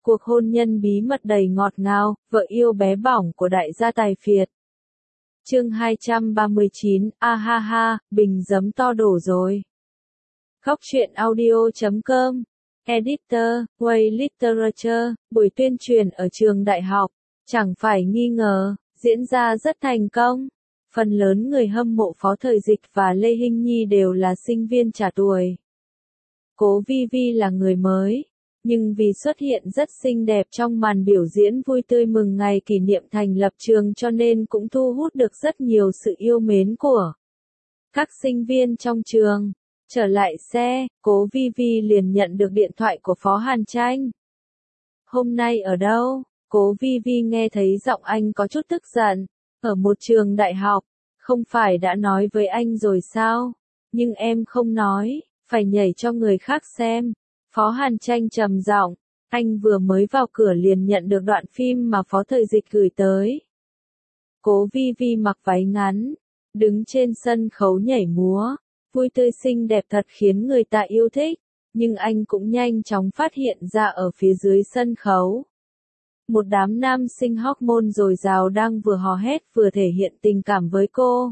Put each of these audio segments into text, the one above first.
Cuộc hôn nhân bí mật đầy ngọt ngào, vợ yêu bé bỏng của đại gia tài phiệt. Chương 239, a ha ha, bình giấm to đổ rồi. Góc truyện audio.com. Editor, Way Literature, buổi tuyên truyền ở trường đại học, chẳng phải nghi ngờ, diễn ra rất thành công. Phần lớn người hâm mộ Phó Thời Dịch và Lê Hinh Nhi đều là sinh viên trả tuổi. Cố Vi Vi là người mới, nhưng vì xuất hiện rất xinh đẹp trong màn biểu diễn vui tươi mừng ngày kỷ niệm thành lập trường cho nên cũng thu hút được rất nhiều sự yêu mến của các sinh viên trong trường. Trở lại xe, Cố Vi Vi liền nhận được điện thoại của Phó Hàn Tranh. Hôm nay ở đâu? Cố Vi Vi nghe thấy giọng anh có chút tức giận. Ở một trường đại học, không phải đã nói với anh rồi sao? Nhưng em không nói, phải nhảy cho người khác xem. Phó Hàn Tranh trầm giọng, anh vừa mới vào cửa liền nhận được đoạn phim mà Phó Thời Dịch gửi tới. Cố Vi Vi mặc váy ngắn, đứng trên sân khấu nhảy múa, vui tươi xinh đẹp thật khiến người ta yêu thích, nhưng anh cũng nhanh chóng phát hiện ra ở phía dưới sân khấu. Một đám nam sinh hormone dồi dào đang vừa hò hét vừa thể hiện tình cảm với cô.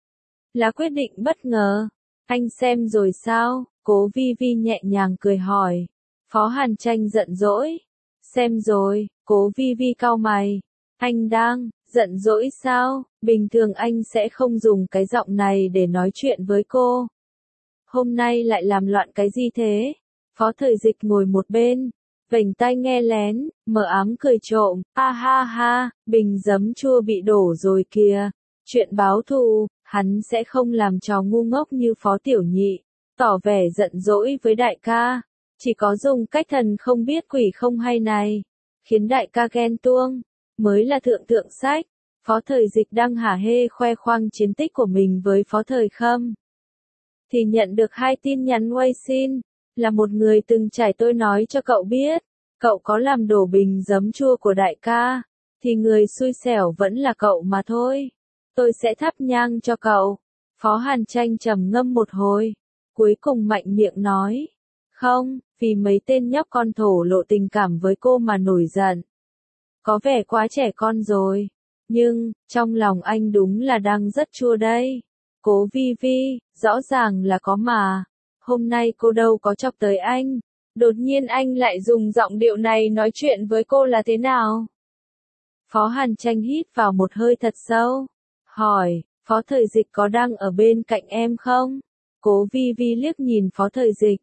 Là quyết định bất ngờ. Anh xem rồi sao? Cố Vi Vi nhẹ nhàng cười hỏi. Phó Hàn Tranh giận dỗi. Xem rồi, Cố Vi Vi cau mày. Anh đang giận dỗi sao? Bình thường anh sẽ không dùng cái giọng này để nói chuyện với cô. Hôm nay lại làm loạn cái gì thế? Phó Thời Dịch ngồi một bên, vểnh tai nghe lén, mờ ám cười trộm. A ha ha, bình giấm chua bị đổ rồi kìa. Chuyện báo thù, hắn sẽ không làm trò ngu ngốc như Phó Tiểu Nhị. Tỏ vẻ giận dỗi với đại ca, chỉ có dùng cách thần không biết quỷ không hay này, khiến đại ca ghen tuông, mới là thượng thượng sách. Phó Thời Dịch đang hả hê khoe khoang chiến tích của mình với Phó Thời Khâm. Thì nhận được 2 tin nhắn quay xin, là một người từng trải tôi nói cho cậu biết, cậu có làm đổ bình giấm chua của đại ca, thì người xui xẻo vẫn là cậu mà thôi. Tôi sẽ thắp nhang cho cậu. Phó Hàn Tranh trầm ngâm một hồi, cuối cùng mạnh miệng nói. Không, vì mấy tên nhóc con thổ lộ tình cảm với cô mà nổi giận. Có vẻ quá trẻ con rồi. Nhưng, trong lòng anh đúng là đang rất chua đây. Cố Vi Vi, rõ ràng là có mà. Hôm nay cô đâu có chọc tới anh. Đột nhiên anh lại dùng giọng điệu này nói chuyện với cô là thế nào? Phó Hàn Tranh hít vào một hơi thật sâu. Hỏi, Phó Thời Dịch có đang ở bên cạnh em không? Cố Vi Vi liếc nhìn Phó Thời Dịch.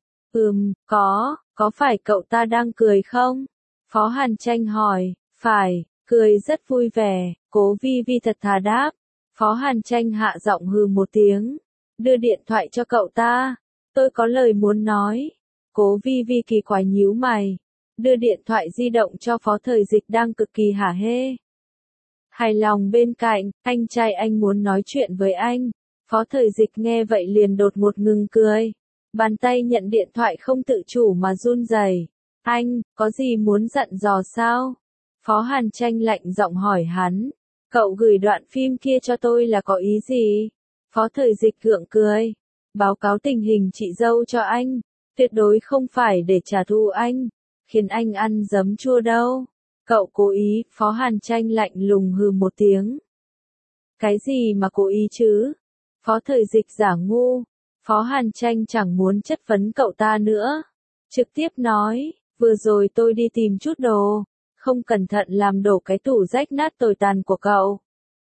Có phải cậu ta đang cười không? Phó Hàn Tranh hỏi, phải, cười rất vui vẻ. Cố Vi Vi thật thà đáp. Phó Hàn Tranh hạ giọng hừ một tiếng. Đưa điện thoại cho cậu ta. Tôi có lời muốn nói. Cố Vi Vi kỳ quái nhíu mày. Đưa điện thoại di động cho Phó Thời Dịch đang cực kỳ hả hê. Hài lòng bên cạnh, anh trai anh muốn nói chuyện với anh. Phó Thời Dịch nghe vậy liền đột ngột ngừng cười. Bàn tay nhận điện thoại không tự chủ mà run rẩy. Anh, có gì muốn dặn dò sao? Phó Hàn Tranh lạnh giọng hỏi hắn. Cậu gửi đoạn phim kia cho tôi là có ý gì? Phó Thời Dịch gượng cười. Báo cáo tình hình chị dâu cho anh. Tuyệt đối không phải để trả thù anh. Khiến anh ăn giấm chua đâu. Cậu cố ý, Phó Hàn Tranh lạnh lùng hừ một tiếng. Cái gì mà cố ý chứ? Phó Thời Dịch giả ngu. Phó Hàn Tranh chẳng muốn chất vấn cậu ta nữa. Trực tiếp nói, vừa rồi tôi đi tìm chút đồ, không cẩn thận làm đổ cái tủ rách nát tồi tàn của cậu.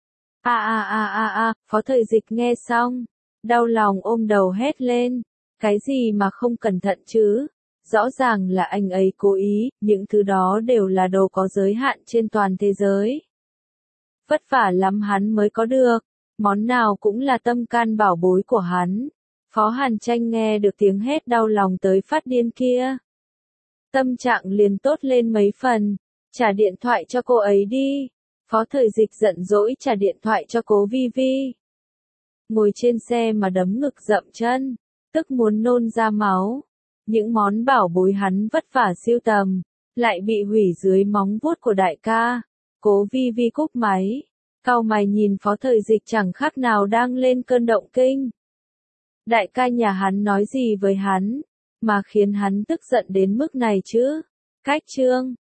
Phó Thời Dịch nghe xong, đau lòng ôm đầu hét lên. Cái gì mà không cẩn thận chứ? Rõ ràng là anh ấy cố ý, những thứ đó đều là đồ có giới hạn trên toàn thế giới. Vất vả lắm hắn mới có được, món nào cũng là tâm can bảo bối của hắn. Phó Hàn Tranh nghe được tiếng hét đau lòng tới phát điên kia. Tâm trạng liền tốt lên mấy phần, trả điện thoại cho cô ấy đi. Phó Thời Dịch giận dỗi trả điện thoại cho Cố Vi Vi. Ngồi trên xe mà đấm ngực dậm chân, tức muốn nôn ra máu. Những món bảo bối hắn vất vả siêu tầm, lại bị hủy dưới móng vuốt của đại ca. Cố Vi Vi cúp máy, cau mày nhìn Phó Thời Dịch chẳng khác nào đang lên cơn động kinh. Đại ca nhà hắn nói gì với hắn, mà khiến hắn tức giận đến mức này chứ? Cách chương